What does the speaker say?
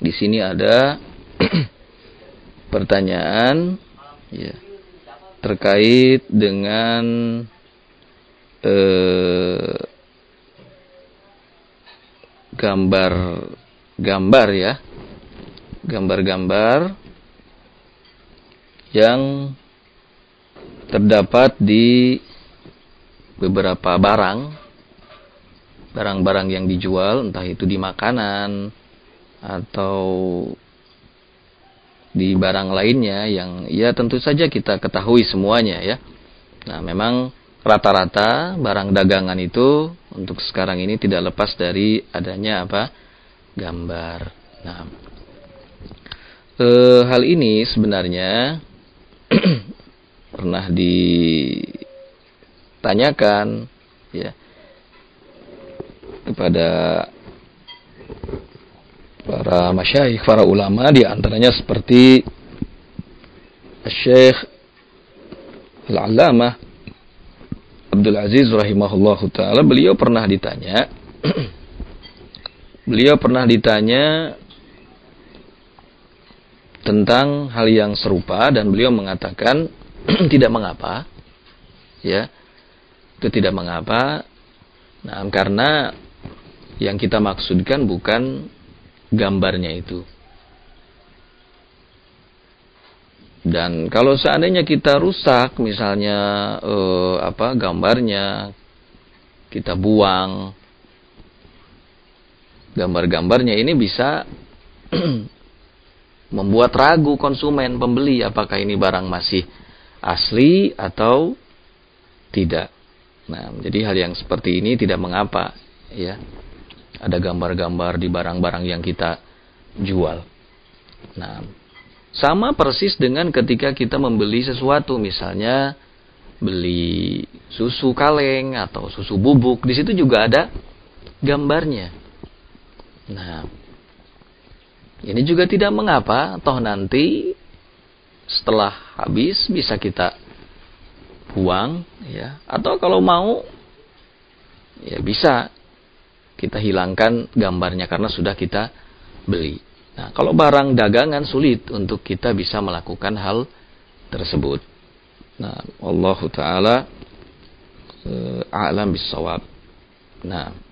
di sini ada pertanyaan ya, terkait dengan gambar ya, gambar-gambar yang terdapat di beberapa barang-barang yang dijual, entah itu di makanan atau di barang lainnya yang ya tentu saja kita ketahui semuanya ya. Nah, memang rata-rata barang dagangan itu untuk sekarang ini tidak lepas dari adanya apa? Gambar. Nah, hal ini sebenarnya pernah ditanyakan ya kepada para masyayikh, para ulama, di antaranya seperti Syekh Al-Allamah Abdul Aziz rahimahullahu taala. Beliau pernah ditanya tentang hal yang serupa dan beliau mengatakan tidak mengapa ya, itu tidak mengapa. Nah, karena yang kita maksudkan bukan gambarnya itu. Dan kalau seandainya kita rusak misalnya gambarnya, kita buang gambar-gambarnya, ini bisa membuat ragu konsumen, pembeli, apakah ini barang masih asli atau tidak. Nah, jadi hal yang seperti ini tidak mengapa ya, ada gambar-gambar di barang-barang yang kita jual. Nah, sama persis dengan ketika kita membeli sesuatu, misalnya beli susu kaleng atau susu bubuk, di situ juga ada gambarnya. Nah, ini juga tidak mengapa, toh nanti setelah habis bisa kita buang ya, atau kalau mau ya bisa kita hilangkan gambarnya karena sudah kita beli. Nah, kalau barang dagangan sulit untuk kita bisa melakukan hal tersebut. Nah, Allahu taala a'lam bis-shawab. Nah,